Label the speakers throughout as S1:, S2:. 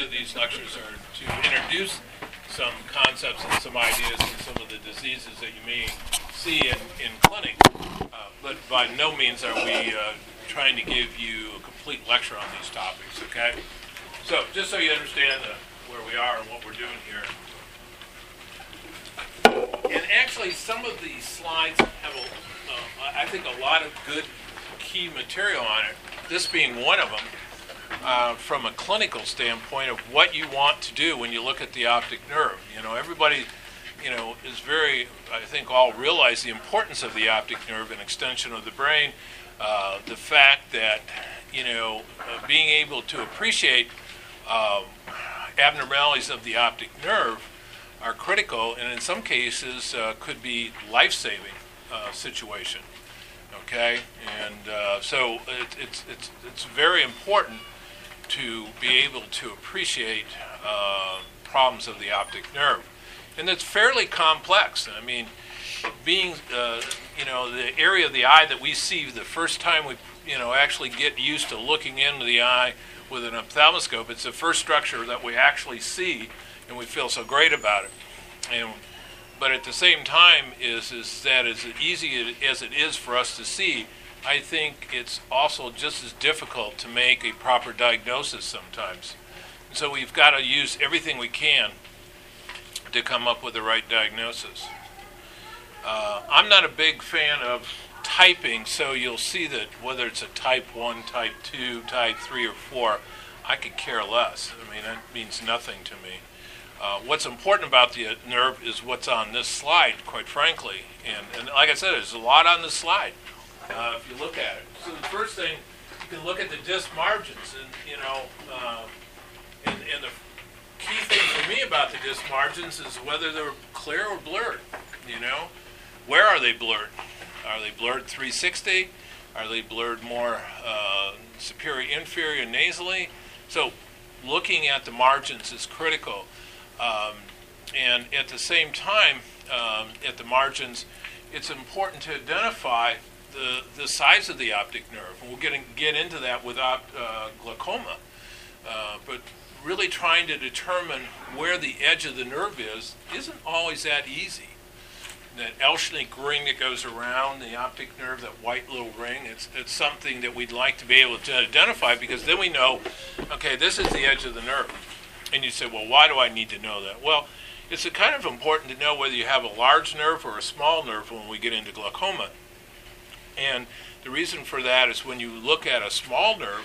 S1: idea of these lectures are to introduce some concepts and some ideas and some of the diseases that you may see in clinic, but by no means are we trying to give you a complete lecture on these topics, okay? So, just so you understand where we are and what we're doing here. And actually, some of these slides have, I think, a lot of good key material on it, this being one of them, from a clinical standpoint of what you want to do when you look at the optic nerve. You know, everybody, is very, I think all realize the importance of the optic nerve, an extension of the brain, the fact that, being able to appreciate abnormalities of the optic nerve are critical, and in some cases could be life-saving situation. Okay, and so it's very important to be able to appreciate problems of the optic nerve, and it's fairly complex. I mean, being the area of the eye that we see the first time we actually get used to looking into the eye with an ophthalmoscope, it's the first structure that we actually see, and we feel so great about it. But at the same time, is that as easy as it is for us to see, I think it's also just as difficult to make a proper diagnosis sometimes. So we've got to use everything we can to come up with the right diagnosis. I'm not a big fan of typing, so you'll see that whether it's a type 1, type 2, type 3, or 4, I could care less. I mean, that means nothing to me. What's important about the nerve is what's on this slide, quite frankly. And like I said, there's a lot on this slide if you look at it. So the first thing, you can look at the disc margins. And the key thing for me about the disc margins is whether they're clear or blurred. Where are they blurred? Are they blurred 360? Are they blurred more superior, inferior, nasally? So looking at the margins is critical. And at the same time, at the margins, it's important to identify the size of the optic nerve. And we'll get into that without glaucoma. But really trying to determine where the edge of the nerve isn't always that easy. That L-shaped ring that goes around the optic nerve, that white little ring, it's something that we'd like to be able to identify, because then we know, okay, this is the edge of the nerve. And you say, well, why do I need to know that? Well, it's kind of important to know whether you have a large nerve or a small nerve when we get into glaucoma. And the reason for that is when you look at a small nerve,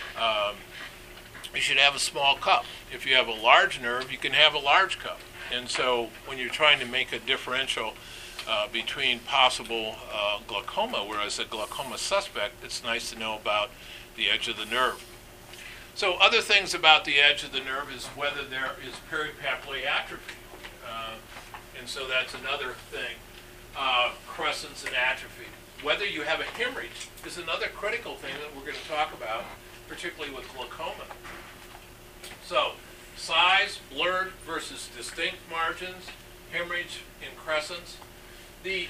S1: you should have a small cup. If you have a large nerve, you can have a large cup. And so when you're trying to make a differential between possible glaucoma, whereas a glaucoma suspect, it's nice to know about the edge of the nerve. So other things about the edge of the nerve is whether there is peripapillae atrophy. And so that's another thing. Crescents and atrophy. Whether you have a hemorrhage is another critical thing that we're going to talk about, particularly with glaucoma. So size, blurred versus distinct margins, hemorrhage in crescents. The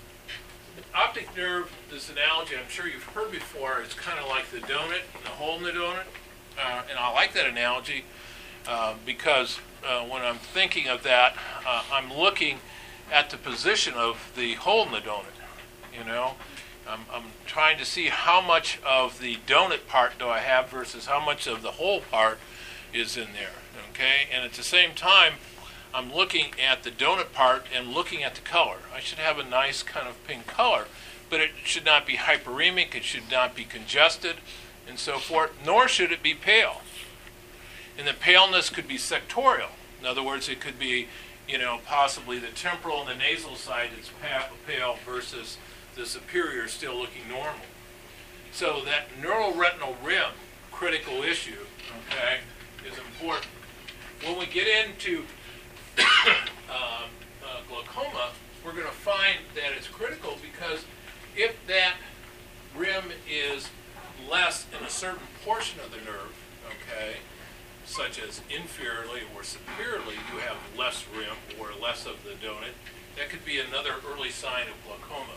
S1: optic nerve, this analogy I'm sure you've heard before, it's kind of like the donut, the hole in the donut. And I like that analogy because when I'm thinking of that, I'm looking at the position of the hole in the donut. I'm trying to see how much of the donut part do I have versus how much of the whole part is in there. Okay, and at the same time, I'm looking at the donut part and looking at the color. I should have a nice kind of pink color, but it should not be hyperemic, it should not be congested, and so forth, nor should it be pale. And the paleness could be sectorial. In other words, it could be, possibly the temporal and the nasal side is pale versus the superior still looking normal. So that neuroretinal rim, critical issue, okay, is important. When we get into glaucoma, we're going to find that it's critical because if that rim is less in a certain portion of the nerve, okay, such as inferiorly or superiorly, you have less rim or less of the donut, that could be another early sign of glaucoma.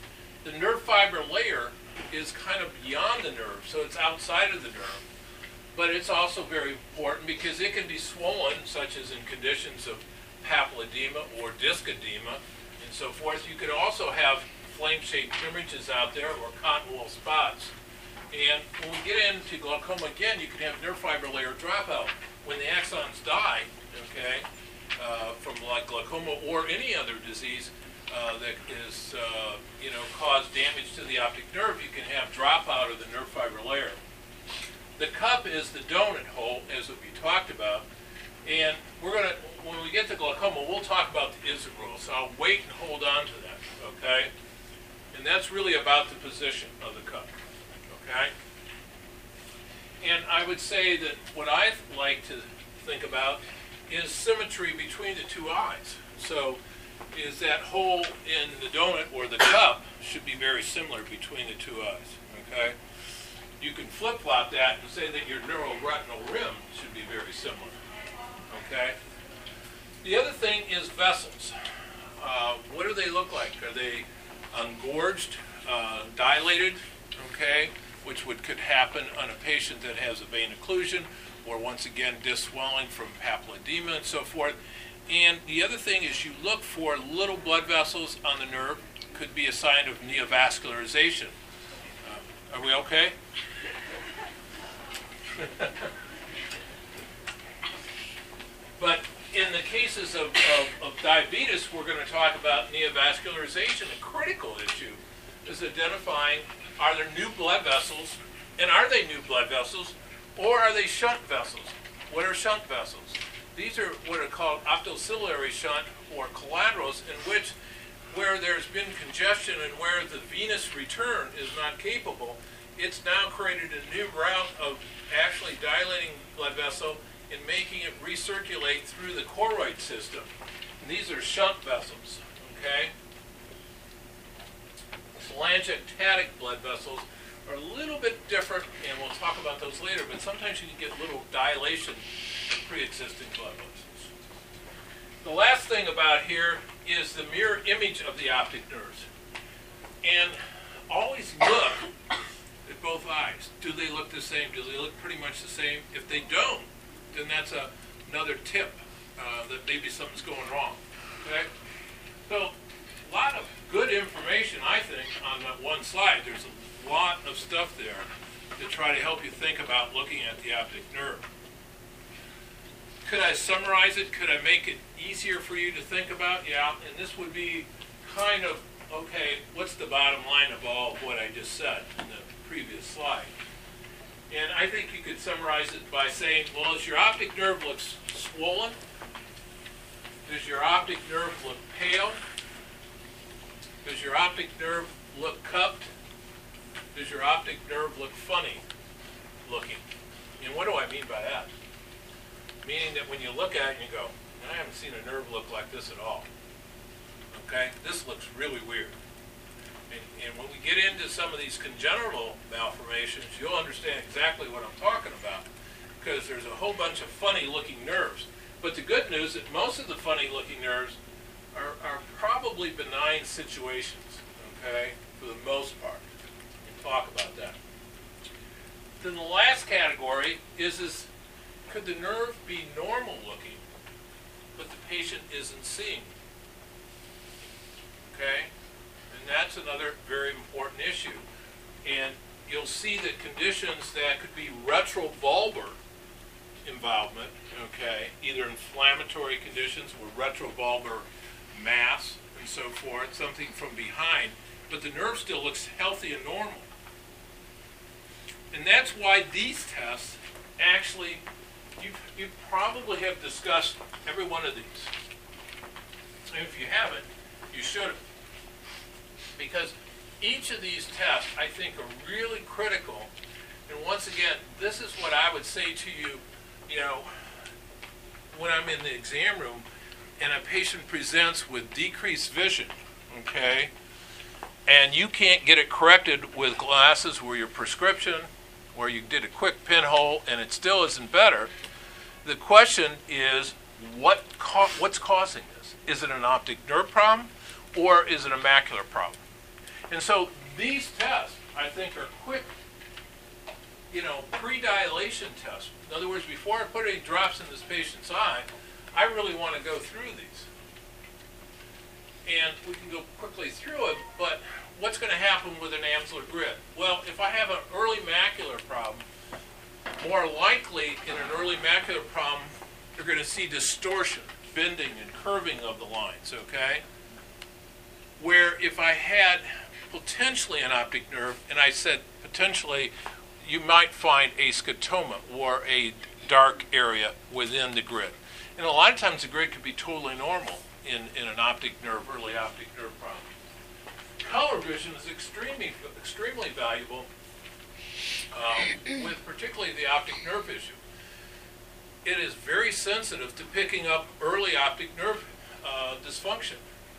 S1: The nerve fiber layer is kind of beyond the nerve, so it's outside of the nerve. but it's also very important because it can be swollen, such as in conditions of papilledema or disc edema and so forth. You could also have flame-shaped hemorrhages out there or cotton wool spots. And when we get into glaucoma again, you can have nerve fiber layer dropout. When the axons die, okay, from like glaucoma or any other disease that is, cause damage to the optic nerve, you can have dropout of the nerve fiber layer. The cup is the donut hole, as we talked about, and when we get to glaucoma, we'll talk about the ISIT rule, so I'll wait and hold on to that, okay? And that's really about the position of the cup, okay? And I would say that what I like to think about is symmetry between the two eyes. So is that hole in the donut or the cup should be very similar between the two eyes, okay? You can flip-flop that and say that your neuroretinal rim should be very similar, okay? The other thing is vessels. What do they look like? Are they engorged, dilated, okay, which could happen on a patient that has a vein occlusion, or once again, disc swelling from papilledema and so forth. And the other thing is you look for little blood vessels on the nerve. Could be a sign of neovascularization. Are we okay? But in the cases of diabetes, we're going to talk about neovascularization. A critical issue is identifying, are there new blood vessels, and are they new blood vessels, or are they shunt vessels? What are shunt vessels? These are what are called optociliary shunt or collaterals, in which where there's been congestion and where the venous return is not capable, it's now created a new route of actually dilating blood vessel and making it recirculate through the choroid system. And these are shunt vessels, okay? Telangiectatic blood vessels are a little bit different, and we'll talk about those later, but sometimes you can get little dilation of pre-existing blood vessels. The last thing about here is the mirror image of the optic nerves. And always look at both eyes. Do they look the same? Do they look pretty much the same? If they don't, then that's another tip that maybe something's going wrong. Okay? So, a lot of good information, I think, on that one slide. There's a lot of stuff there to try to help you think about looking at the optic nerve. Could I summarize it? Could I make it easier for you to think about? Yeah, and this would be kind of, okay, what's the bottom line of all of what I just said in the previous slide? And I think you could summarize it by saying, well, as your optic nerve looks swollen, does your optic nerve look pale? Does your optic nerve look cupped? Does your optic nerve look funny looking? And what do I mean by that? Meaning that when you look at it and you go, I haven't seen a nerve look like this at all. Okay? This looks really weird. And when we get into some of these congenital malformations, you'll understand exactly what I'm talking about, because there's a whole bunch of funny looking nerves. But the good news is that most of the funny looking nerves are probably benign situations, okay, for the most part. We'll talk about that. Then the last category is could the nerve be normal looking, but the patient isn't seeing? Okay? And that's another very important issue. And you'll see that conditions that could be retrovulvar involvement, okay, either inflammatory conditions or retrovulvar mass and so forth, something from behind, but the nerve still looks healthy and normal. And that's why these tests actually, you probably have discussed every one of these. And if you haven't, you should have. Because each of these tests, I think, are really critical. And once again, this is what I would say to you, when I'm in the exam room and a patient presents with decreased vision, okay, and you can't get it corrected with glasses where your prescription, where you did a quick pinhole and it still isn't better, the question is, what's causing this? Is it an optic nerve problem or is it a macular problem? And so these tests, I think, are quick pre-dilation test. In other words, before I put any drops in this patient's eye, I really want to go through these. And we can go quickly through it, but what's going to happen with an Amsler grid? Well, if I have an early macular problem, more likely in an early macular problem, you're going to see distortion, bending, and curving of the lines, okay? Where if I had potentially an optic nerve, and I said potentially, you might find a scotoma or a dark area within the grid. And a lot of times the grid could be totally normal in an optic nerve, early optic nerve problem. Color vision is extremely valuable with particularly the optic nerve issue. It is very sensitive to picking up early optic nerve dysfunction.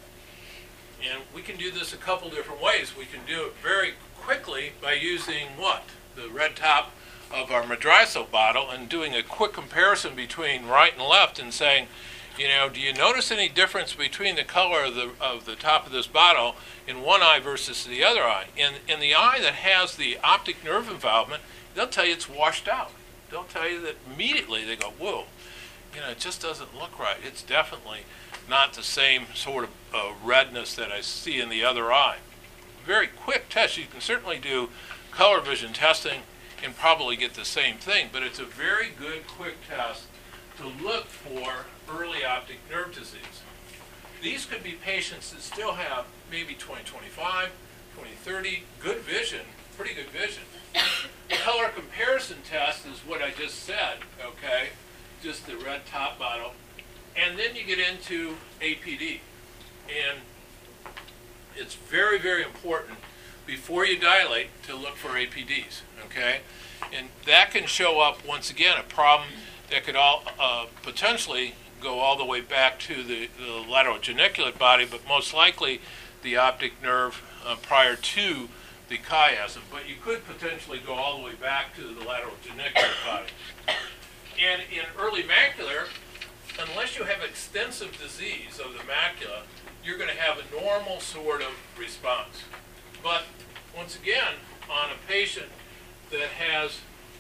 S1: And we can do this a couple different ways. We can do it very quickly by using what? The red top of our Madrazo bottle and doing a quick comparison between right and left and saying, do you notice any difference between the color of the top of this bottle in one eye versus the other eye? In the eye that has the optic nerve involvement, they'll tell you it's washed out. They'll tell you that immediately. They go, whoa, it just doesn't look right. It's definitely not the same sort of redness that I see in the other eye. Very quick test. You can certainly do color vision testing and probably get the same thing, but it's a very good quick test to look for early optic nerve disease. These could be patients that still have maybe 20/25, 20/30, good vision, pretty good vision. The color comparison test is what I just said, okay? Just the red top bottle. And then you get into APD. And it's very, very important before you dilate to look for APDs, okay? And that can show up, once again, a problem that could potentially go all the way back to the lateral geniculate body, but most likely the optic nerve prior to the chiasm. But you could potentially go all the way back to the lateral geniculate body. And in early macular, unless you have extensive disease of the macula, you're going to have a normal sort of response. But once again, on a patient that has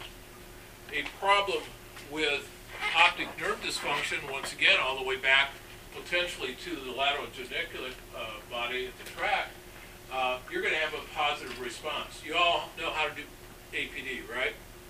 S1: a problem with optic nerve dysfunction, once again, all the way back potentially to the lateral geniculate body at the tract, you're going to have a positive response. You all know how to do APD, right?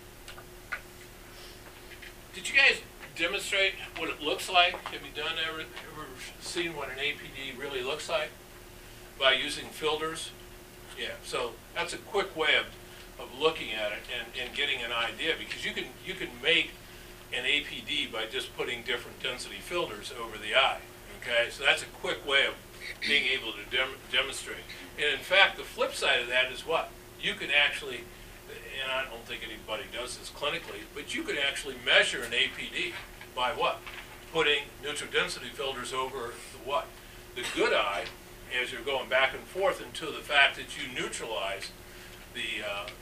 S1: Did you guys demonstrate what it looks like? Have you ever seen what an APD really looks like by using filters? Yeah, so that's a quick way of looking at it and getting an idea, because you can make an APD by just putting different density filters over the eye. Okay, so that's a quick way of being able to demonstrate. And in fact, the flip side of that is what? You can actually, and I don't think anybody does this clinically, but you could actually measure an APD by what? Putting neutral density filters over the what? The good eye, as you're going back and forth until the fact that you neutralize the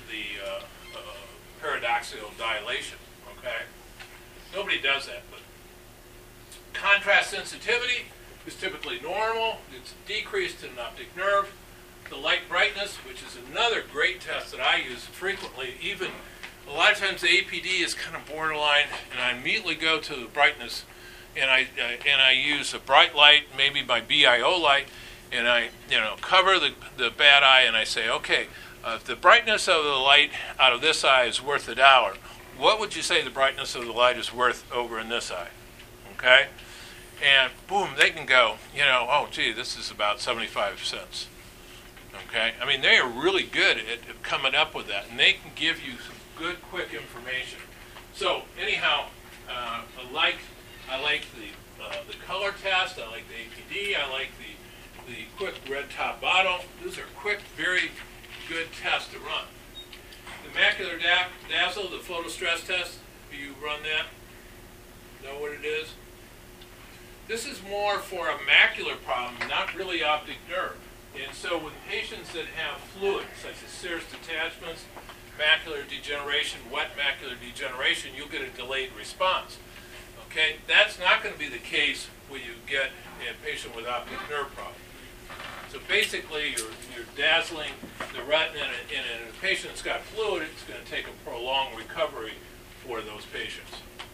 S1: paradoxical dilation, okay? Nobody does that, but contrast sensitivity is typically normal. It's decreased in an optic nerve. The light brightness, which is another great test that I use frequently, even a lot of times the APD is kind of borderline, and I immediately go to the brightness, and I use a bright light, maybe my BIO light, and I cover the bad eye, and I say, okay, if the brightness of the light out of this eye is worth $1, what would you say the brightness of the light is worth over in this eye? Okay? And boom, they can go, oh, gee, this is about 75 cents. Okay? I mean, they are really good at coming up with that, and they can give you some good, quick information. So, anyhow, I like the color test, I like the APD, I like the quick red top bottle. Those are quick, very good tests to run. The macular dazzle, the photo stress test, do you run that? Know what it is? This is more for a macular problem, not really optic nerve. And so with patients that have fluid, such as serous detachments, macular degeneration, wet macular degeneration, you'll get a delayed response. Okay, that's not going to be the case when you get a patient with optic nerve problem. So basically, you're dazzling the retina, and in a patient that's got fluid, it's going to take a prolonged recovery for those patients.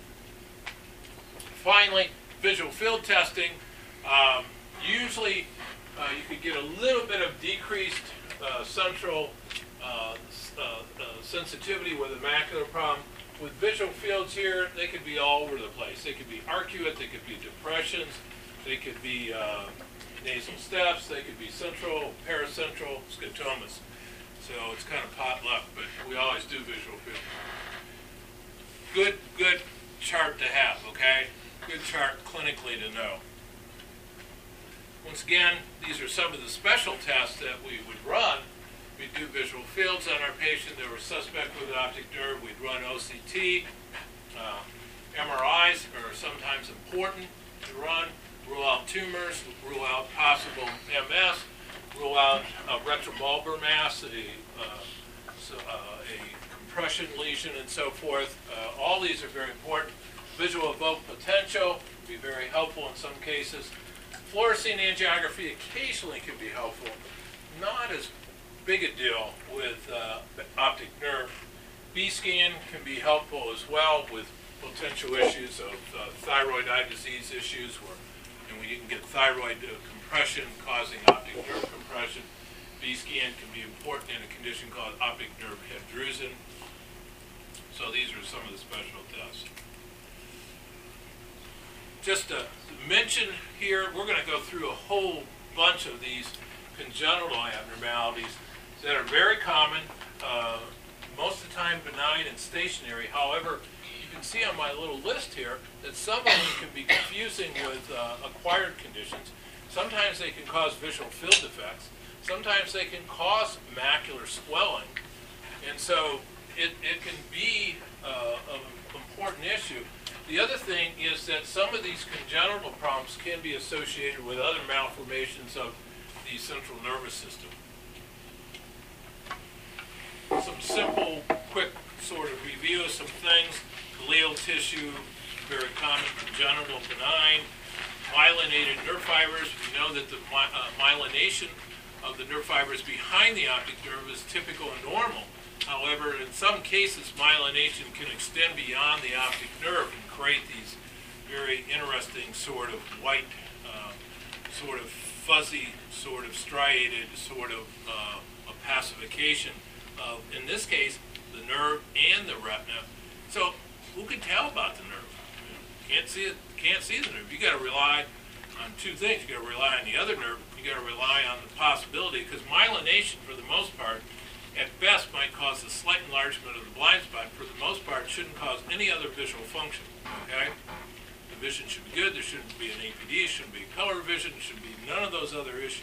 S1: Finally, visual field testing. Usually, you could get a little bit of decreased central sensitivity with a macular problem. With visual fields here, they could be all over the place. They could be arcuate, they could be depressions, they could be nasal steps, they could be central, paracentral scotomas. So it's kind of potluck, but we always do visual field. Good chart to have, okay? Good chart clinically to know. Once again, these are some of the special tests that we would run. We'd do visual fields on our patient. They were suspect with optic nerve. We'd run OCT. MRIs are sometimes important to run. Rule out tumors, rule out possible MS, rule out a retrobulbar mass, a compression lesion, and so forth. All these are very important. Visual evoked potential would be very helpful in some cases. Fluorescein angiography occasionally can be helpful. Not as big a deal with optic nerve. B-scan can be helpful as well with potential issues of thyroid eye disease issues, and when you can get thyroid compression causing optic nerve compression. B-scan can be important in a condition called optic nerve head drusen. So these are some of the special tests. Just to mention here, we're going to go through a whole bunch of these congenital abnormalities that are very common, most of the time benign and stationary. However, you can see on my little list here that some of them can be confusing with acquired conditions. Sometimes they can cause visual field defects. Sometimes they can cause macular swelling. And so it can be an important issue. The other thing is that some of these congenital problems can be associated with other malformations of the central nervous system. Some simple, quick sort of review of some things. Glial tissue, very common, congenital, benign. Myelinated nerve fibers. We know that the myelination of the nerve fibers behind the optic nerve is typical and normal. However, in some cases, myelination can extend beyond the optic nerve and create these very interesting sort of white, sort of fuzzy, sort of striated, sort of opacification of, in this case, the nerve and the retina. So who can tell about the nerve? Can't see it. Can't see the nerve. You got to rely on two things. You got to rely on the other nerve. You got to rely on the possibility, because myelination, for the most part, at best might cause a slight enlargement of the blind spot. For the most part, it shouldn't cause any other visual function. Okay, the vision should be good. There shouldn't be an APD. It shouldn't be color vision. It shouldn't be none of those other issues.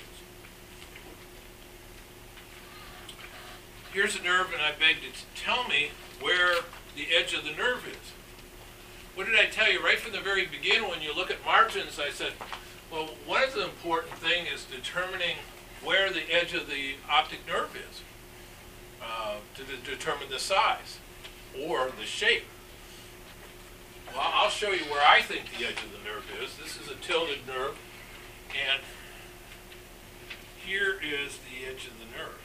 S1: Here's a nerve, and I beg you to tell me where the edge of the nerve is. What did I tell you right from the very beginning when you look at margins? I said, well, one of the important things is determining where the edge of the optic nerve is to determine the size or the shape. Well, I'll show you where I think the edge of the nerve is. This is a tilted nerve, and here is the edge of the nerve.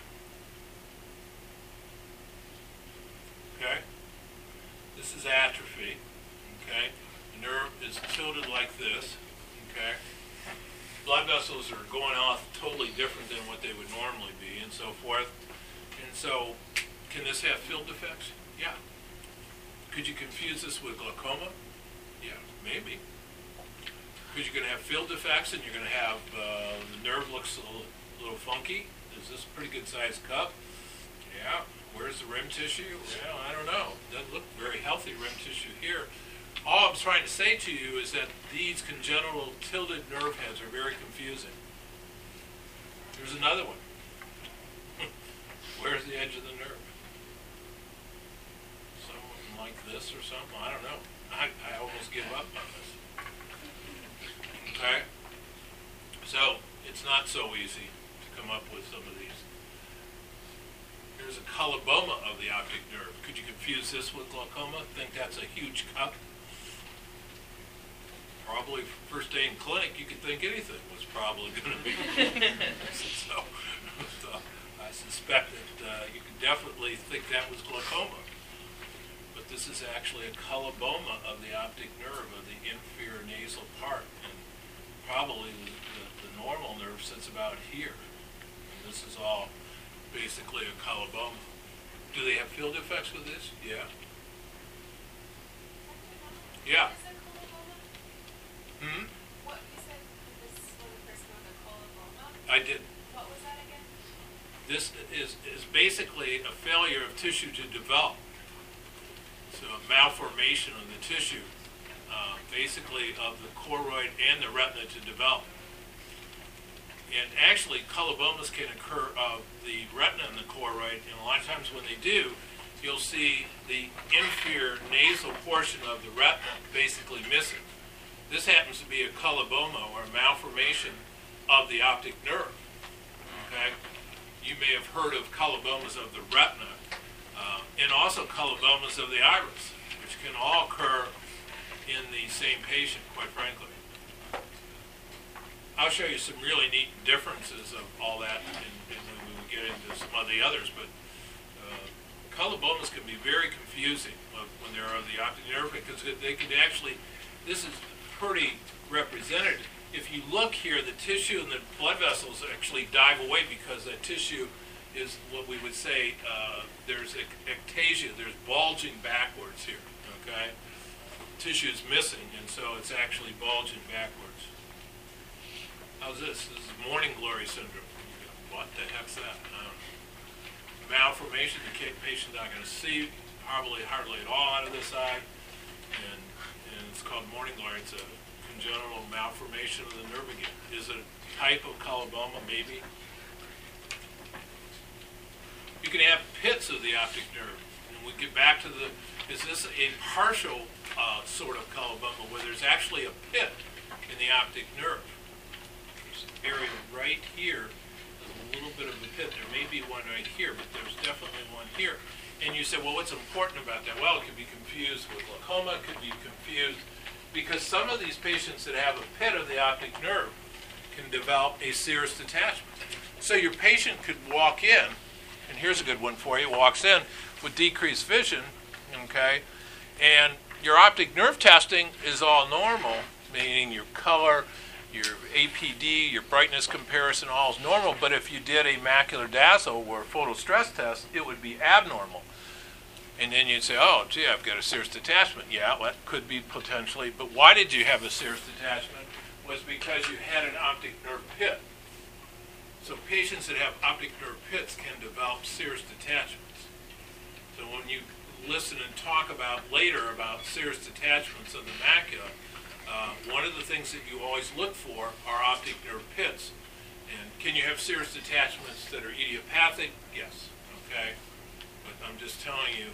S1: Okay? This is atrophy. Okay? The nerve is tilted like this. Okay? Blood vessels are going off totally different than what they would normally be, and so forth. And so, can this have field defects? Yeah. Could you confuse this with glaucoma? Yeah, maybe. Because you're going to have field defects, and you're going to have the nerve looks a little funky. Is this a pretty good sized cup? Yeah. Where's the rim tissue? Well, I don't know. Doesn't look very healthy rim tissue here. All I'm trying to say to you is that these congenital tilted nerve heads are very confusing. There's another one. Where's the edge of the nerve? Something like this or something? I don't know. I almost give up on this. Okay? So, it's not so easy to come up with some of these. Here's a coloboma of the optic nerve. Could you confuse this with glaucoma? Think that's a huge cup? Probably. probably first day in clinic, you could think anything was probably going to be. so I suspect that you could definitely think that was glaucoma. But this is actually a coloboma of the optic nerve of the inferior nasal part, and probably the normal nerve sits about here. And this is all basically a coloboma. Do they have field effects with this? Yeah. Yeah. Hmm?
S2: What you said this was the first one, the coloboma?
S1: I did.
S2: What was that again?
S1: This is basically a failure of tissue to develop. So a malformation of the tissue, basically of the choroid and the retina to develop. And actually, colobomas can occur of the retina and the choroid, and a lot of times when they do, you'll see the inferior nasal portion of the retina basically missing. This happens to be a coloboma, or a malformation of the optic nerve. Okay? You may have heard of colobomas of the retina, and also colobomas of the iris, which can all occur in the same patient, quite frankly. I'll show you some really neat differences of all that, and when we get into some of the others, but colobomas can be very confusing when they're of the optic nerve, because they can actually, this is pretty representative. If you look here, the tissue and the blood vessels actually dive away because that tissue is what we would say, there's ectasia, there's bulging backwards here, okay? Tissue is missing, and so it's actually bulging backwards. How's this? This is morning glory syndrome. What the heck's that? Malformation, the patient's not going to see hardly at all out of this eye, and it's called morning glory. It's a congenital malformation of the nerve again. Is it a type of coloboma? Maybe. You can have pits of the optic nerve. And we get back to is this a partial sort of coloboma where there's actually a pit in the optic nerve? There's an area right here. There's a little bit of a pit. There may be one right here, but there's definitely one here. And you say, well, what's important about that? Well, it could be confused with glaucoma. It could be confused because some of these patients that have a pit of the optic nerve can develop a serous detachment. So your patient could walk in, and here's a good one for you, walks in with decreased vision, okay, and your optic nerve testing is all normal, meaning your color, your APD, your brightness comparison, all is normal, but if you did a macular dazzle or photo stress test, it would be abnormal. And then you'd say, oh, gee, I've got a serous detachment. Yeah, well, that could be potentially, but why did you have a serous detachment? Was because you had an optic nerve pit. So patients that have optic nerve pits can develop serous detachments. So when you listen and talk about later about serous detachments of the macula, one of the things that you always look for are optic nerve pits. And can you have serous detachments that are idiopathic? Yes. Okay. But I'm just telling you.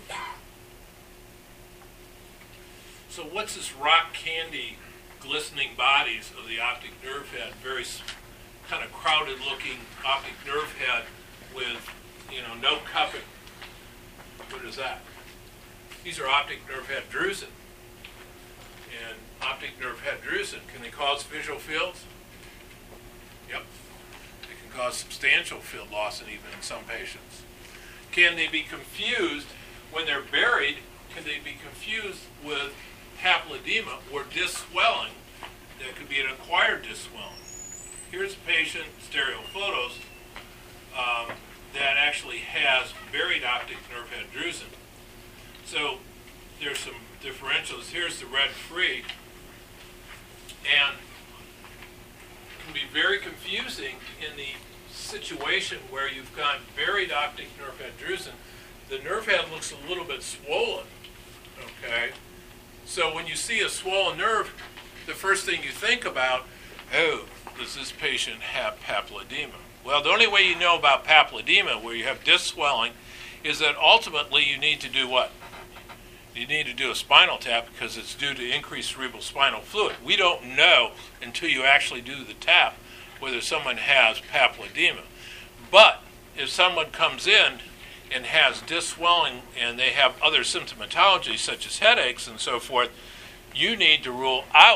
S1: So what's this rock candy glistening bodies of the optic nerve head? Very kind of crowded looking optic nerve head with, no cupping. What is that? These are optic nerve head drusen. And optic nerve head drusen, can they cause visual fields? Yep. They can cause substantial field loss and even in some patients. Can they be confused when they're buried? Can they be confused with papilledema or disc swelling? That could be an acquired disc swelling. Here's a patient, stereo photos, that actually has buried optic nerve head drusen. So there's some differentials. Here's the red free, and it can be very confusing in the situation where you've got buried optic nerve head drusen. The nerve head looks a little bit swollen, okay? So when you see a swollen nerve, the first thing you think about, oh, does this patient have papilledema? Well, the only way you know about papilledema, where you have disc swelling, is that ultimately you need to do what? You need to do a spinal tap because it's due to increased cerebral spinal fluid. We don't know until you actually do the tap whether someone has papilledema. But if someone comes in and has disc swelling and they have other symptomatology such as headaches and so forth, you need to rule out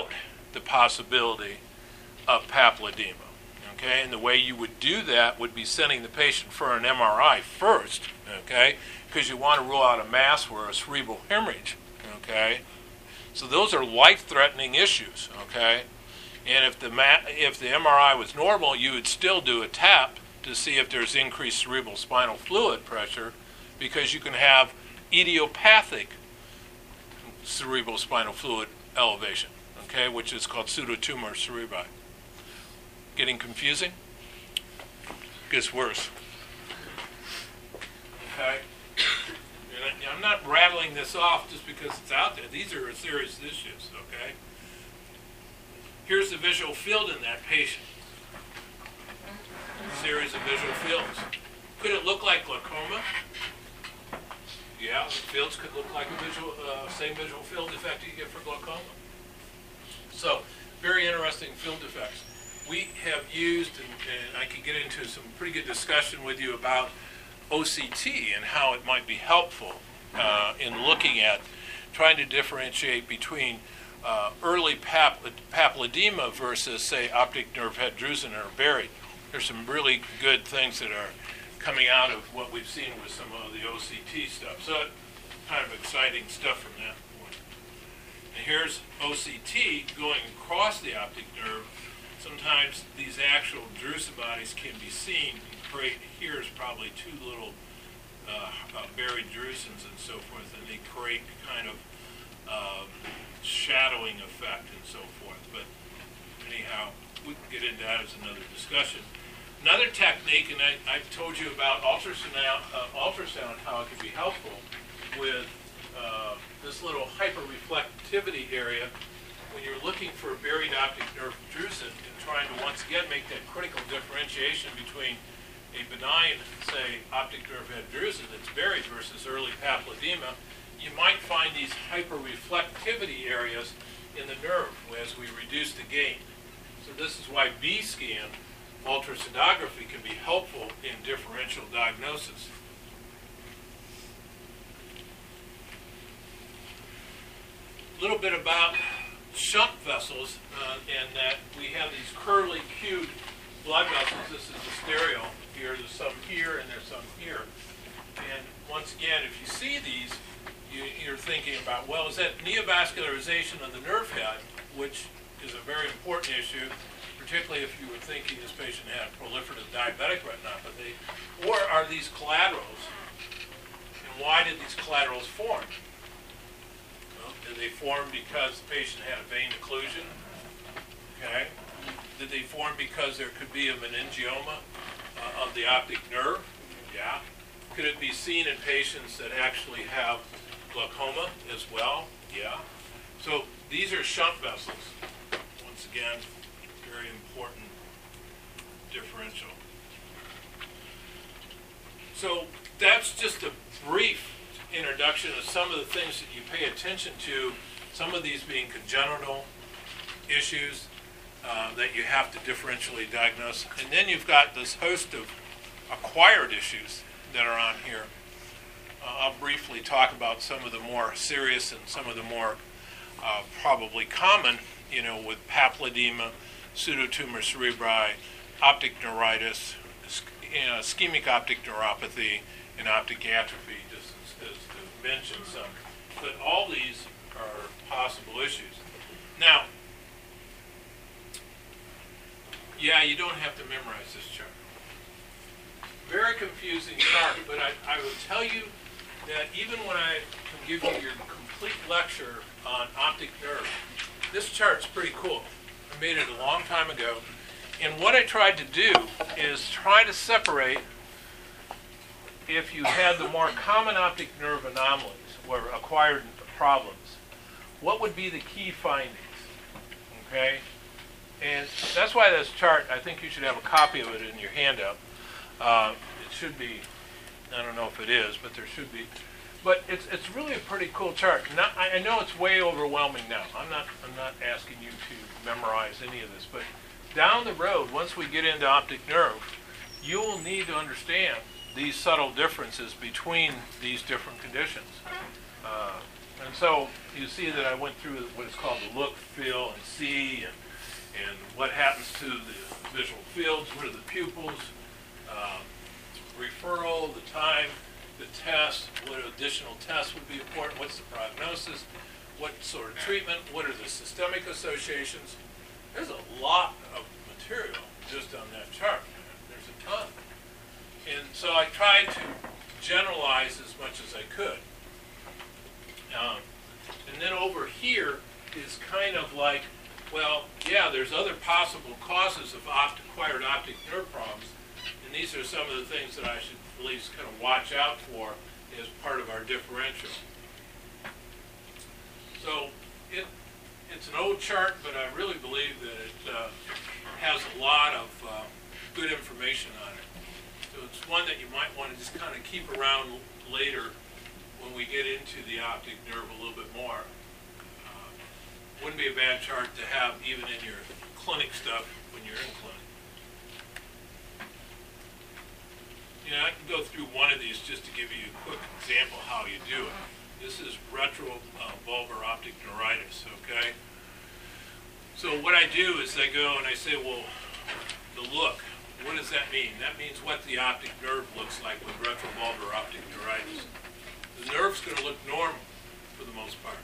S1: the possibility of papilledema. Okay, and the way you would do that would be sending the patient for an MRI first, okay, because you want to rule out a mass or a cerebral hemorrhage, okay. So those are life-threatening issues, okay. And if the MRI was normal, you would still do a TAP to see if there's increased cerebral spinal fluid pressure, because you can have idiopathic cerebral spinal fluid elevation, okay, which is called pseudotumor cerebri. Getting confusing? Gets worse. Okay? And I'm not rattling this off just because it's out there. These are serious issues, okay? Here's the visual field in that patient. A series of visual fields. Could it look like glaucoma? Yeah, the fields could look like a same visual field defect you get for glaucoma. So, very interesting field defects. We have used, and I can get into some pretty good discussion with you about OCT and how it might be helpful in looking at trying to differentiate between early papilledema versus, say, optic nerve head drusen or buried. There's some really good things that are coming out of what we've seen with some of the OCT stuff. So, kind of exciting stuff from that point. And here's OCT going across the optic nerve. Sometimes these actual drusen bodies can be seen and create, here's probably two little buried drusens and so forth, and they create kind of shadowing effect and so forth. But anyhow, we can get into that as another discussion. Another technique, and I've told you about ultrasound, how it can be helpful with this little hyperreflectivity area when you're looking for a buried optic nerve drusen and trying to once again make that critical differentiation between a benign, say, optic nerve head drusen that's buried versus early papilledema, you might find these hyperreflectivity areas in the nerve as we reduce the gain. So this is why B-scan ultrasonography can be helpful in differential diagnosis. A little bit about shunt vessels, and that we have these curly cued blood vessels. This is the stereo here. There's some here and there's some here. And once again, if you see these, you're thinking about, well, is that neovascularization of the nerve head, which is a very important issue, particularly if you were thinking this patient had proliferative diabetic retinopathy, or are these collaterals? And why did these collaterals form? Did they form because the patient had a vein occlusion? Okay. Did they form because there could be a meningioma of the optic nerve? Yeah. Could it be seen in patients that actually have glaucoma as well? Yeah. So these are shunt vessels. Once again, very important differential. So that's just a brief introduction of some of the things that you pay attention to, some of these being congenital issues that you have to differentially diagnose. And then you've got this host of acquired issues that are on here. I'll briefly talk about some of the more serious and some of the more probably common, with papilledema, pseudotumor cerebri, optic neuritis, ischemic optic neuropathy, and optic atrophy, just as to mention some. But all these are possible issues. Now, yeah, you don't have to memorize this chart. Very confusing chart, but I will tell you that even when I can give you your complete lecture on optic nerve, this chart's pretty cool. I made it a long time ago. And what I tried to do is try to separate, if you had the more common optic nerve anomalies or acquired problems, what would be the key findings? Okay? And that's why this chart, I think you should have a copy of it in your handout. It should be, I don't know if it is, but there should be. But it's really a pretty cool chart. I know it's way overwhelming now. I'm not asking you to memorize any of this, but down the road, once we get into optic nerve, you will need to understand these subtle differences between these different conditions. And so you see that I went through what is called the look, feel, and see, and what happens to the visual fields, what are the pupils, referral, the time, the test, what additional tests would be important, what's the prognosis, what sort of treatment, what are the systemic associations. There's a lot of material just on that chart. There's a ton. And so I tried to generalize as much as I could. And then over here is kind of like, well, yeah, there's other possible causes of acquired optic nerve problems, and these are some of the things that I should at least kind of watch out for as part of our differential. So it's an old chart, but I really believe that it has a lot of good information on it. So it's one that you might want to just kind of keep around later when we get into the optic nerve a little bit more. Wouldn't be a bad chart to have even in your clinic stuff when you're in clinic. You know, I can go through one of these just to give you a quick example how you do it. This is retrobulbar optic neuritis, okay? So what I do is I go and I say, well, the look, what does that mean? That means what the optic nerve looks like with retrobulbar optic neuritis. The nerve's going to look normal for the most part.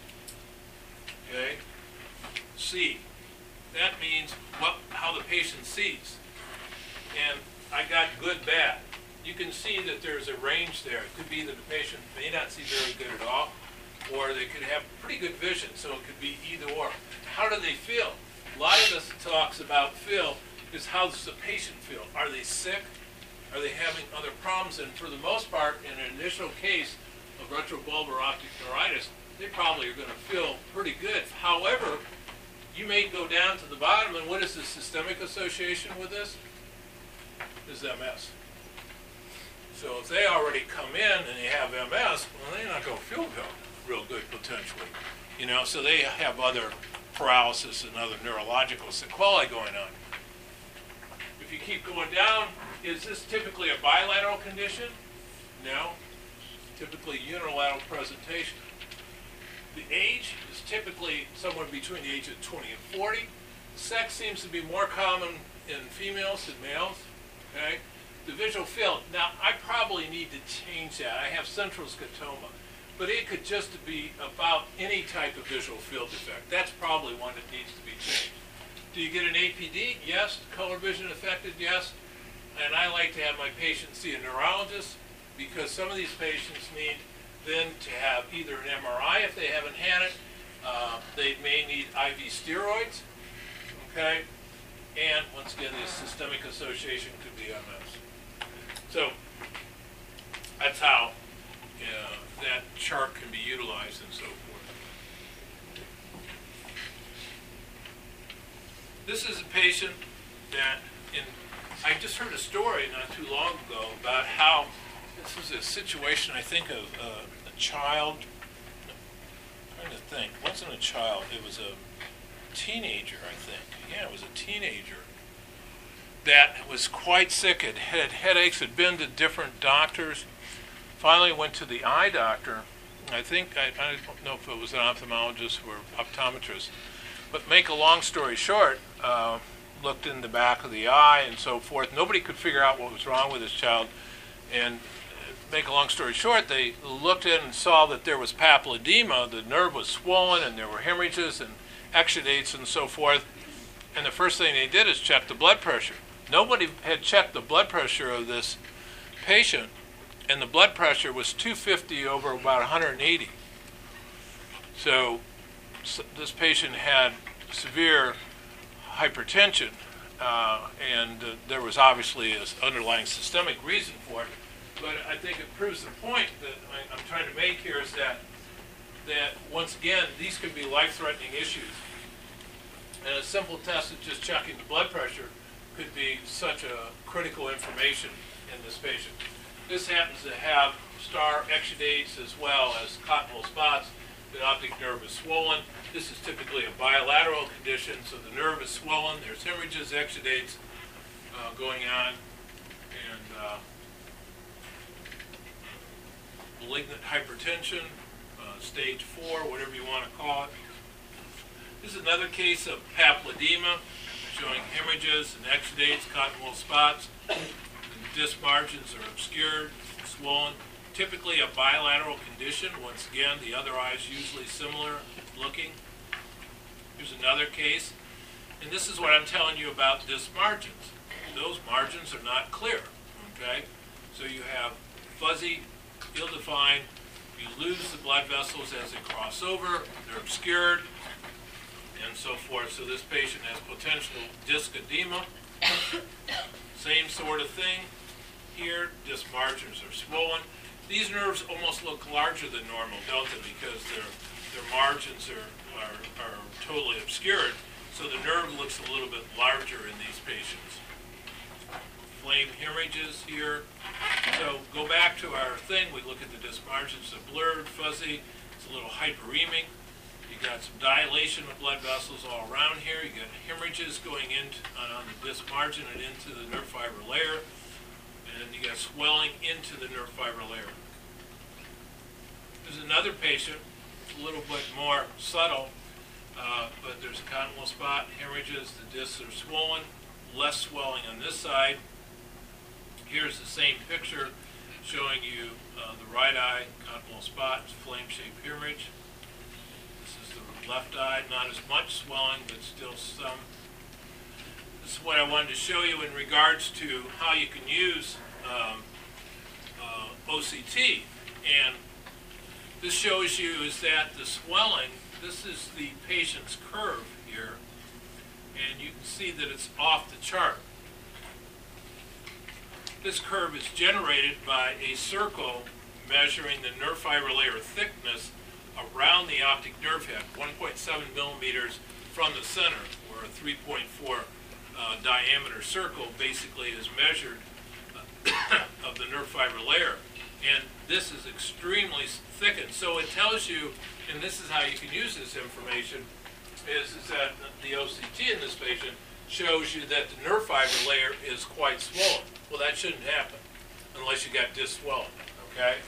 S1: Okay? See, that means how the patient sees. And I got good, bad. You can see that there's a range there. It could be that the patient may not see very good at all, or they could have pretty good vision, so it could be either or. How do they feel? A lot of this talks about feel is how does the patient feel? Are they sick? Are they having other problems? And for the most part, in an initial case of retrobulbar optic neuritis, they probably are going to feel pretty good. However, you may go down to the bottom, and what is the systemic association with this? Is MS. So if they already come in and they have MS, well, they're not going to feel real good potentially. You know, so they have other paralysis and other neurological sequelae going on. If you keep going down, is this typically a bilateral condition? No. Typically unilateral presentation. The age is typically somewhere between the age of 20 and 40. Sex seems to be more common in females than males. Okay? The visual field. Now, I probably need to change that. I have central scotoma, but it could just be about any type of visual field defect. That's probably one that needs to be changed. Do you get an APD? Yes. Color vision affected? Yes. And I like to have my patients see a neurologist because some of these patients need then to have either an MRI if they haven't had it. They may need IV steroids. Okay. And once again, the systemic association could be MS. So that's how that chart can be utilized and so forth. This is a patient that I just heard a story not too long ago about how this was a situation, I think, of a child. I'm trying to think. It wasn't a child. It was a teenager, I think. Yeah, it was a teenager that was quite sick. It had headaches, had been to different doctors, finally went to the eye doctor. I think, I don't know if it was an ophthalmologist or optometrist, but make a long story short, looked in the back of the eye and so forth. Nobody could figure out what was wrong with this child. And make a long story short, they looked in and saw that there was papilledema. The nerve was swollen and there were hemorrhages and exudates and so forth. And the first thing they did is check the blood pressure. Nobody had checked the blood pressure of this patient, and the blood pressure was 250 over about 180. So this patient had severe hypertension, and there was obviously an underlying systemic reason for it. But I think it proves the point that I'm trying to make here is that once again, these can be life-threatening issues. And a simple test of just checking the blood pressure could be such a critical information in this patient. This happens to have star exudates as well as cottonwool spots. The optic nerve is swollen. This is typically a bilateral condition, so the nerve is swollen. There's hemorrhages, exudates going on, and malignant hypertension, stage 4, whatever you want to call it. This is another case of papilledema, showing hemorrhages and exudates, cotton wool spots. The disc margins are obscured, swollen. Typically a bilateral condition. Once again, the other eye is usually similar looking. Here's another case. And this is what I'm telling you about disc margins. Those margins are not clear. Okay? So you have fuzzy, ill-defined. You lose the blood vessels as they cross over. They're obscured, and so forth. So this patient has potential disc edema. Same sort of thing here. Disc margins are swollen. These nerves almost look larger than normal, don't they? Because their margins are totally obscured. So the nerve looks a little bit larger in these patients. Flame hemorrhages here. So go back to our thing. We look at the disc margins. They're blurred, fuzzy. It's a little hyperemic. You got some dilation of blood vessels all around here. You got hemorrhages going in on the disc margin and into the nerve fiber layer. And you got swelling into the nerve fiber layer. There's another patient, a little bit more subtle, but there's a cotton wool spot, hemorrhages, the discs are swollen, less swelling on this side. Here's the same picture showing you the right eye, cotton wool spot, flame-shaped hemorrhage. This is the left eye, not as much swelling, but still some. This is what I wanted to show you in regards to how you can use OCT. And this shows you is that the swelling, this is the patient's curve here, and you can see that it's off the chart. This curve is generated by a circle measuring the nerve fiber layer thickness around the optic nerve head, 1.7 millimeters from the center, where a 3.4 diameter circle basically is measured of the nerve fiber layer. And this is extremely thickened. So it tells you, and this is how you can use this information, is that the OCT in this patient shows you that the nerve fiber layer is quite swollen. Well, that shouldn't happen unless you got disc swelling, okay?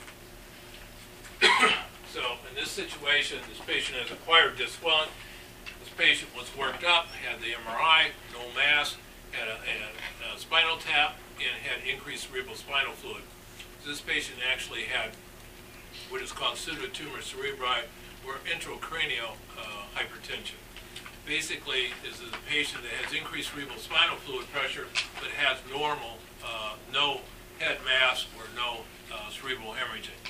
S1: So in this situation, this patient has acquired disc swelling. This patient was worked up, had the MRI, no mass, had a spinal tap, and had increased cerebrospinal fluid. So this patient actually had what is called pseudotumor cerebri, or intracranial hypertension. Basically, this is a patient that has increased cerebrospinal fluid pressure, but has normal, no head mass or no cerebral hemorrhaging.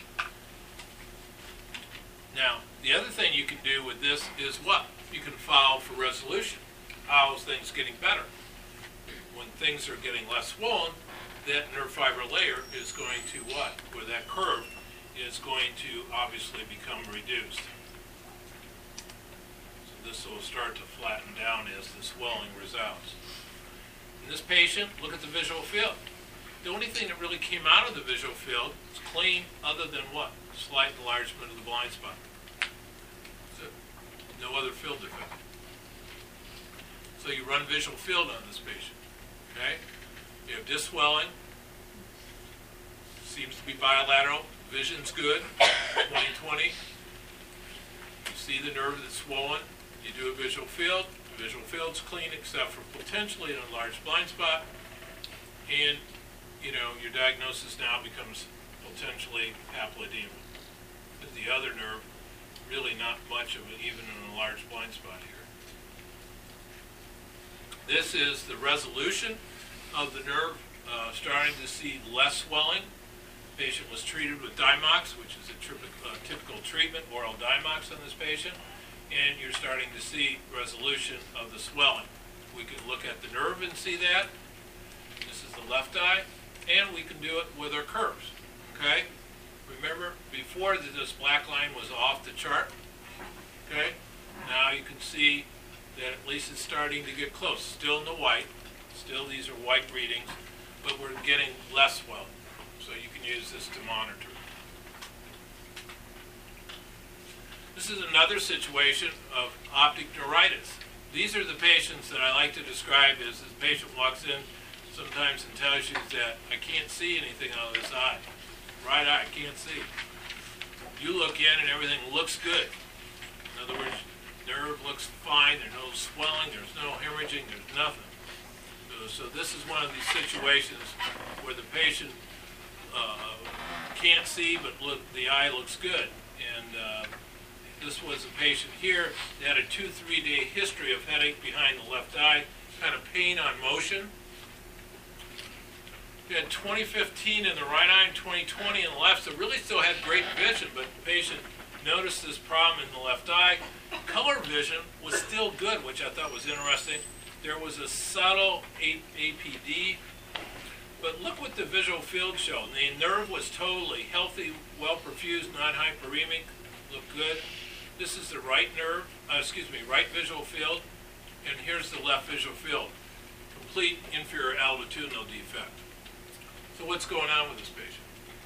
S1: Now, the other thing you can do with this is what? You can follow for resolution. How is things getting better? When things are getting less swollen, that nerve fiber layer is going to what? Where that curve is going to obviously become reduced. So this will start to flatten down as the swelling resolves. In this patient, look at the visual field. The only thing that really came out of the visual field is clean, other than what? Slight enlargement of the blind spot. So no other field defect. So you run visual field on this patient. Okay? You have disc swelling. Seems to be bilateral. Vision's good. 20/20. You see the nerve that's swollen. You do a visual field. The visual field's clean except for potentially an enlarged blind spot. And you know, your diagnosis now becomes potentially papilledema. Because the other nerve, really not much of it, even an enlarged blind spot here. This is the resolution of the nerve, starting to see less swelling. The patient was treated with Dimox, which is a typical treatment, oral Dimox on this patient, and you're starting to see resolution of the swelling. We can look at the nerve and see that. This is the left eye, and we can do it with our curves, okay? Remember, before this black line was off the chart, okay? Now you can see that at least it's starting to get close. Still in the white. Still, these are white readings, but we're getting less swelling. So you can use this to monitor. This is another situation of optic neuritis. These are the patients that I like to describe as the patient walks in sometimes and tells you that I can't see anything out of this eye. Right eye, I can't see. You look in and everything looks good. In other words, nerve looks fine, there's no swelling, there's no hemorrhaging, there's nothing. So this is one of these situations where the patient can't see, but the eye looks good. And this was a patient here that had a 2-3 day history of headache behind the left eye, kind of pain on motion. He had 2015 in the right eye and 2020 in the left, so really still had great vision, but the patient noticed this problem in the left eye. Color vision was still good, which I thought was interesting. There was a subtle APD, but look what the visual field showed. The nerve was totally healthy, well perfused, non-hyperemic, looked good. This is the right nerve, right visual field, and here's the left visual field. Complete inferior altitudinal defect. So what's going on with this patient?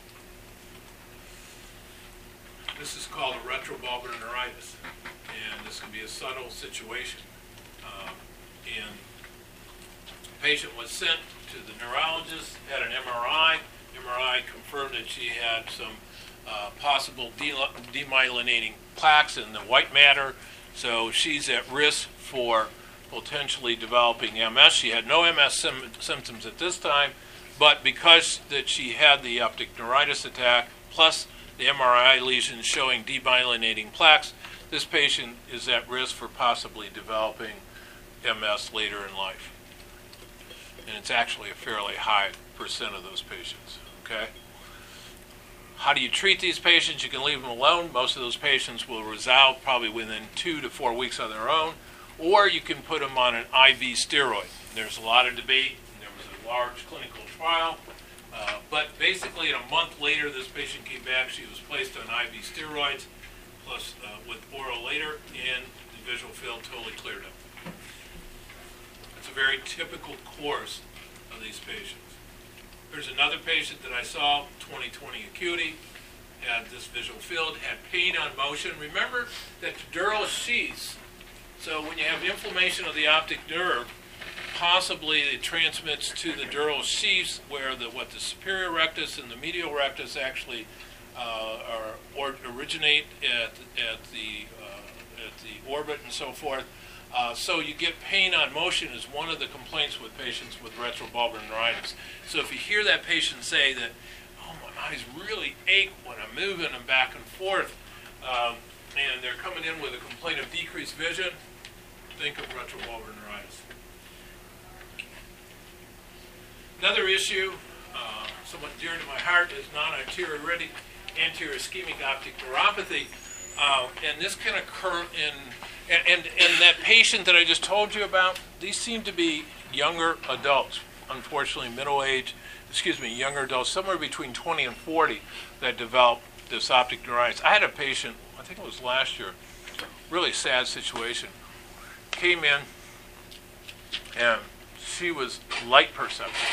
S1: This is called a retrobulbar neuritis, and this can be a subtle situation. And the patient was sent to the neurologist, had an MRI. MRI confirmed that she had some possible demyelinating plaques in the white matter, so she's at risk for potentially developing MS. She had no MS symptoms at this time, but because that she had the optic neuritis attack, plus the MRI lesions showing demyelinating plaques, this patient is at risk for possibly developing MS later in life. And it's actually a fairly high percent of those patients, okay? How do you treat these patients? You can leave them alone. Most of those patients will resolve probably within 2 to 4 weeks on their own, or you can put them on an IV steroid. There's a lot of debate, and there was a large clinical trial, but basically a month later this patient came back. She was placed on IV steroids plus with oral later, and the visual field totally cleared up. It's a very typical course of these patients. There's another patient that I saw, 20/20 acuity, had this visual field, had pain on motion. Remember that the dural sheaths, so when you have inflammation of the optic nerve, possibly it transmits to the dural sheaths where the superior rectus and the medial rectus actually originate at the orbit and so forth. So you get pain on motion is one of the complaints with patients with retrobulbar neuritis. So if you hear that patient say that, oh, my eyes really ache when I'm moving them back and forth, and they're coming in with a complaint of decreased vision, think of retrobulbar neuritis. Another issue, somewhat dear to my heart, is non-arteritic anterior ischemic optic neuropathy, and this can occur and that patient that I just told you about, these seem to be younger adults, unfortunately younger adults, somewhere between 20 and 40 that develop this optic neuritis. I had a patient, I think it was last year, really sad situation, came in and she was light perception.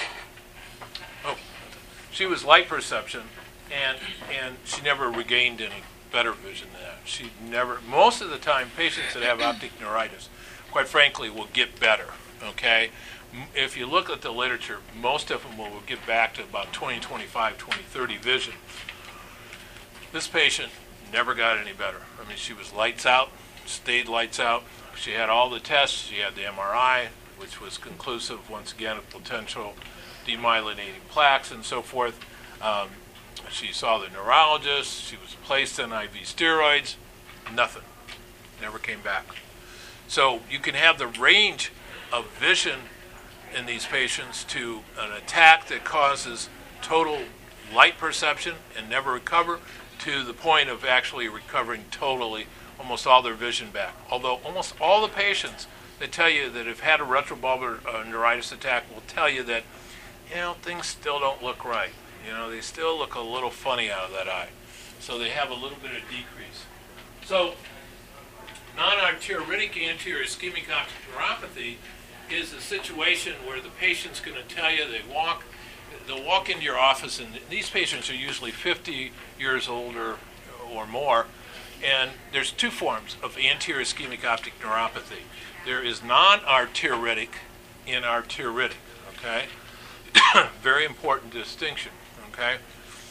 S1: She was light perception, and she never regained any better vision than that. She never, most of the time, patients that have optic neuritis, quite frankly, will get better, okay? If you look at the literature, most of them will get back to about 20/25, 20/30 vision. This patient never got any better. I mean, she was lights out, stayed lights out. She had all the tests. She had the MRI, which was conclusive, once again, of potential demyelinating plaques and so forth. She saw the neurologist. She was placed on IV steroids. Nothing. Never came back. So you can have the range of vision in these patients to an attack that causes total light perception and never recover, to the point of actually recovering totally almost all their vision back. Although almost all the patients that tell you that have had a retrobulbar neuritis attack will tell you that, things still don't look right. They still look a little funny out of that eye. So they have a little bit of decrease. So non-arteritic anterior ischemic optic neuropathy is a situation where the patient's going to tell you, they'll walk into your office, and these patients are usually 50 years older or more, and there's two forms of anterior ischemic optic neuropathy. There is non-arteritic and arteritic, okay? Very important distinction, okay?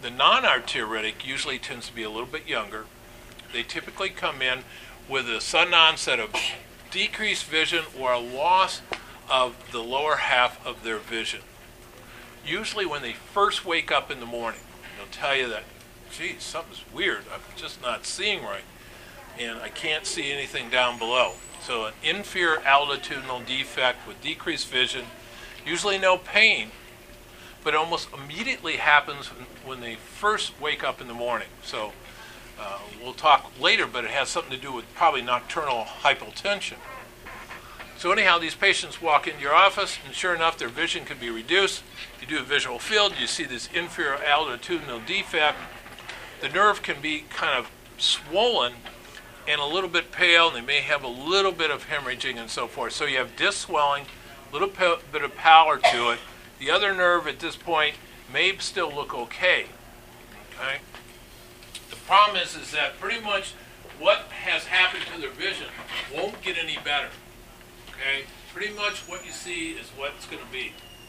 S1: The non-arteritic usually tends to be a little bit younger. They typically come in with a sudden onset of decreased vision or a loss of the lower half of their vision. Usually when they first wake up in the morning, they'll tell you that, geez, something's weird. I'm just not seeing right, and I can't see anything down below. So an inferior altitudinal defect with decreased vision, usually no pain, but almost immediately happens when they first wake up in the morning. So we'll talk later, but it has something to do with probably nocturnal hypotension. So anyhow, these patients walk into your office, and sure enough, their vision can be reduced. You do a visual field, you see this inferior altitudinal defect. The nerve can be kind of swollen and a little bit pale, and they may have a little bit of hemorrhaging and so forth. So you have disc swelling, a little bit of pallor to it. The other nerve at this point may still look okay. Okay? The problem is that pretty much what has happened to their vision won't get any better. Okay? Pretty much what you see is what it's going to be.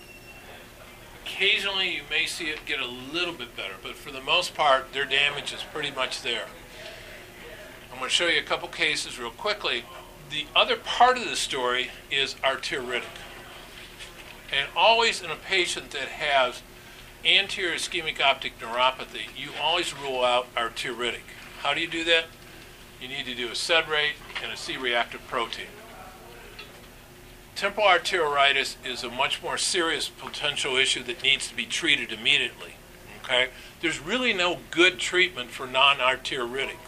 S1: Occasionally you may see it get a little bit better, but for the most part, their damage is pretty much there. I'm going to show you a couple cases real quickly. The other part of the story is arteritic. And always in a patient that has anterior ischemic optic neuropathy, you always rule out arteritic. How do you do that? You need to do a SED rate and a C-reactive protein. Temporal arteritis is a much more serious potential issue that needs to be treated immediately. Okay? There's really no good treatment for non-arteritic.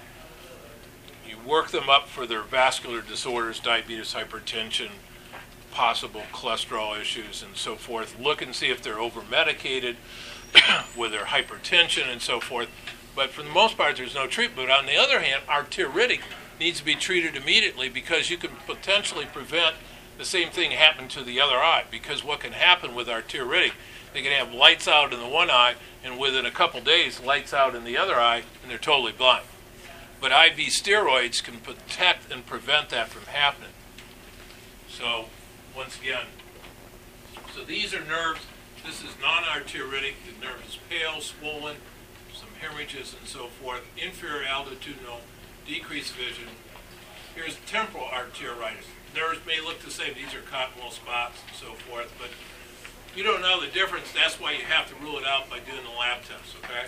S1: You work them up for their vascular disorders, diabetes, hypertension, possible cholesterol issues, and so forth. Look and see if they're over-medicated with their hypertension and so forth. But for the most part, there's no treatment. But on the other hand, arteritic needs to be treated immediately because you can potentially prevent the same thing happening to the other eye. Because what can happen with arteritic, they can have lights out in the one eye, and within a couple days, lights out in the other eye, and they're totally blind. But IV steroids can protect and prevent that from happening. So, once again, so these are nerves. This is non-arteritic. The nerve is pale, swollen, some hemorrhages and so forth. Inferior altitudinal, decreased vision. Here's temporal arteritis. Nerves may look the same. These are cottonwool spots and so forth, but you don't know the difference. That's why you have to rule it out by doing the lab tests, okay?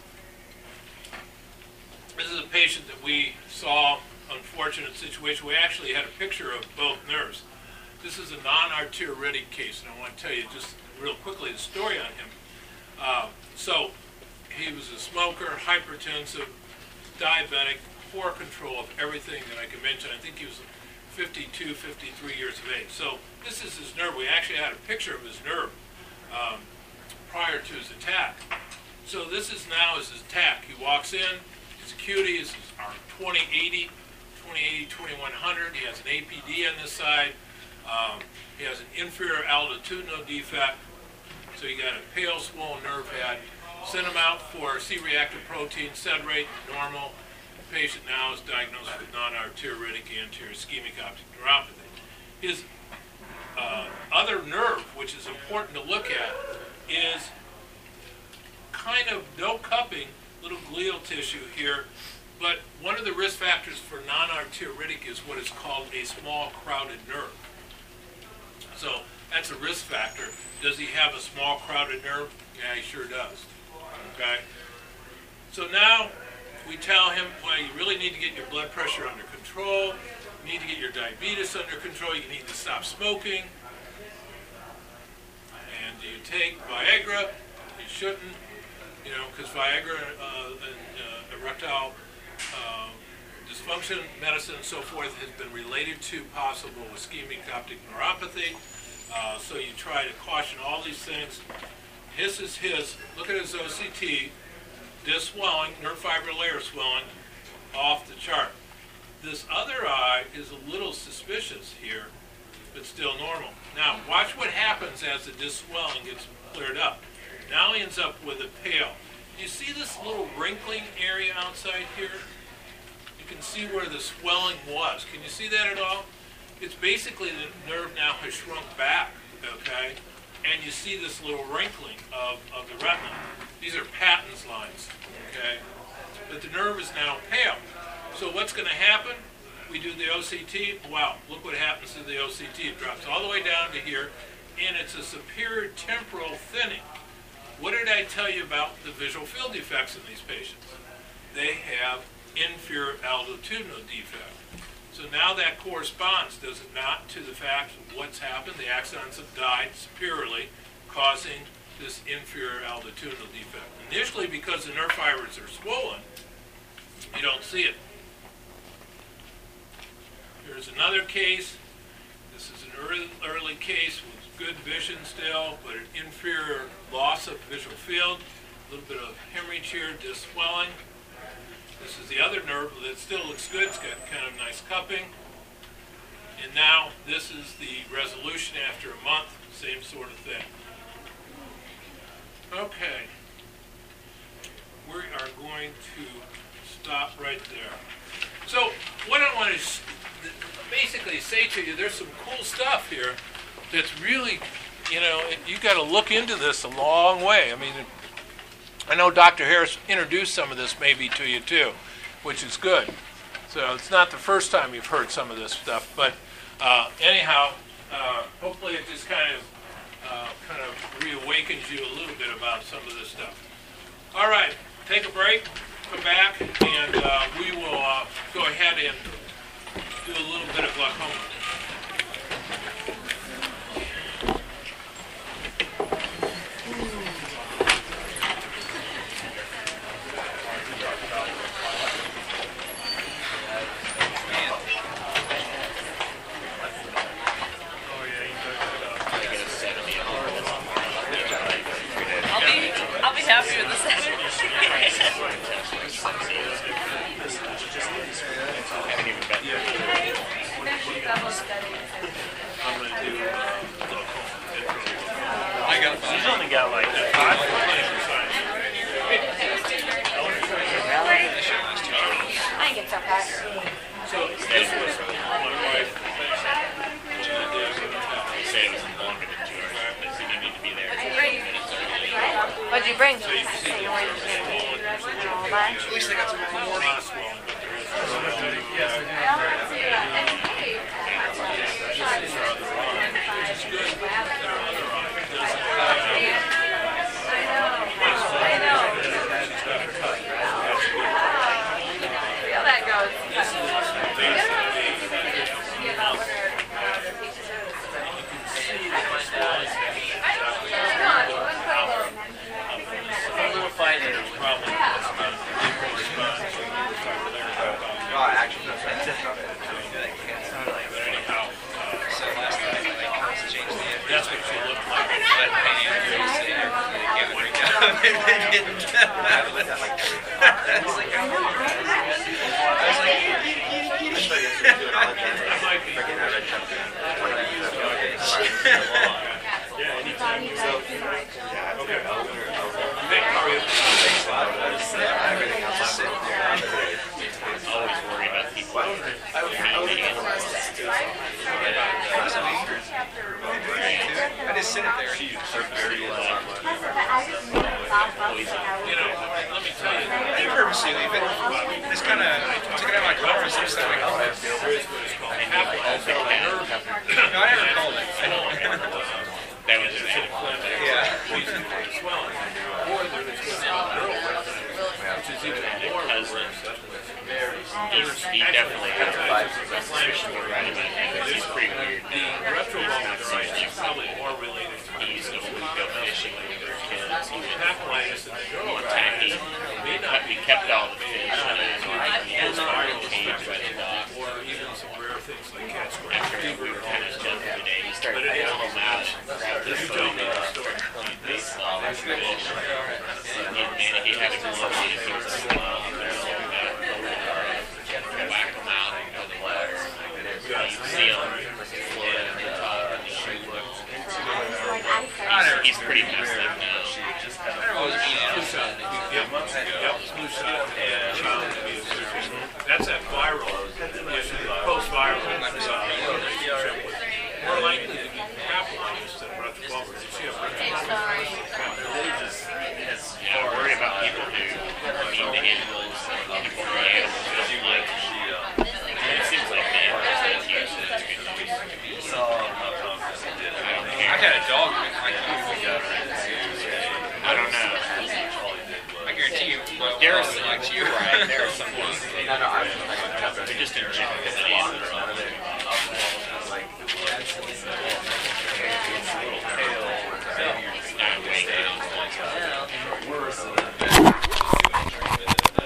S1: This is a patient that we saw, unfortunate situation. We actually had a picture of both nerves. This is a non-arteritic case, and I want to tell you just real quickly the story on him. So he was a smoker, hypertensive, diabetic, poor control of everything that I can mention. I think he was 52, 53 years of age. So this is his nerve. We actually had a picture of his nerve prior to his attack. So this is now his attack. He walks in, his acuity is our 2080, 2100. He has an APD on this side. He has an inferior altitudinal defect. So you got a pale, swollen nerve head. Send him out for C-reactive protein, SED rate, normal. The patient now is diagnosed with non-arteritic anterior ischemic optic neuropathy. His other nerve, which is important to look at, is kind of no cupping, little glial tissue here, but one of the risk factors for non-arteritic is what is called a small crowded nerve. So that's a risk factor. Does he have a small crowded nerve? Yeah, he sure does. Okay? So now we tell him, well, you really need to get your blood pressure under control. You need to get your diabetes under control. You need to stop smoking. And do you take Viagra? You shouldn't, because Viagra and erectile dysfunction medicine and so forth has been related to possible ischemic optic neuropathy. So you try to caution all these things. His is his. Look at his OCT. Disc swelling, nerve fiber layer swelling, off the chart. This other eye is a little suspicious here, but still normal. Now, watch what happens as the disc swelling gets cleared up. Now he ends up with a pale. You see this little wrinkling area outside here? You can see where the swelling was. Can you see that at all? It's basically the nerve now has shrunk back, okay? and you see this little wrinkling of the retina. These are Patton's lines, okay? But the nerve is now pale. So what's going to happen? We do the OCT. Wow, look what happens to the OCT. It drops all the way down to here, and it's a superior temporal thinning. What did I tell you about the visual field defects in these patients? They have inferior altitudinal defect. So now that corresponds, does it not, to the fact of what's happened? The axons have died superiorly, causing this inferior altitudinal defect. Initially, because the nerve fibers are swollen, you don't see it. Here's another case. This is an early case with good vision still, but an inferior loss of visual field. A little bit of hemorrhage here, disc swelling. This is the other nerve that still looks good. It's got kind of nice cupping. And now this is the resolution after a month, same sort of thing. Okay. We are going to stop right there. So what I want to basically say to you, there's some cool stuff here that's really, you know, you got to look into this a long way. I mean, I know Dr. Harris introduced some of this maybe to you too, which is good. So it's not the first time you've heard some of this stuff, but anyhow, hopefully it just kind of reawakens you a little bit about some of this stuff. All right, take a break, come back, and we will go ahead and do a little bit of glaucoma.
S3: I'll be happy with this.
S1: I'm going to do
S4: I got five.
S5: She's only got like 5.
S2: I didn't get so fast.
S1: So this was my wife.
S5: They say it was longer than 2 hours, but you need to be there.
S2: What'd you bring?
S4: At least I got some more.
S1: That's what she looked like.
S5: Always worry about people.
S4: I just sit it there.
S1: You know, let me tell you,
S4: I didn't purposely leave it. Just kind of took it out of my conference. Just like, oh,
S1: there is what is called capitalized nerve.
S4: no, I never called it. I don't.
S5: That was an
S4: Yeah.
S1: Reason for the swelling. Or there is what's called neural retina, which is even more
S5: cousin.
S1: regressive.
S5: He definitely had a suspicion we're right about that. He's pretty weird.
S1: The retrobulbar device is probably more related to
S5: He used to go fishing when we were kids. He would
S1: papillitis and the neural
S5: attack
S1: retina.
S5: it. We kept all the fish. He was caged by the dog.
S1: Or even some rare things like cat scratch.
S5: After we were kind of jumping today, he started pulling them out, grabbed his phone, and started eating this fish. And he had a glove on his face. Whack them out and go to the water. You see him floating on the top of the shoe. He's pretty messed up now.
S1: That's that viral, post-viral. More likely to be papillitis than retrobulbar. You see a
S5: just in general.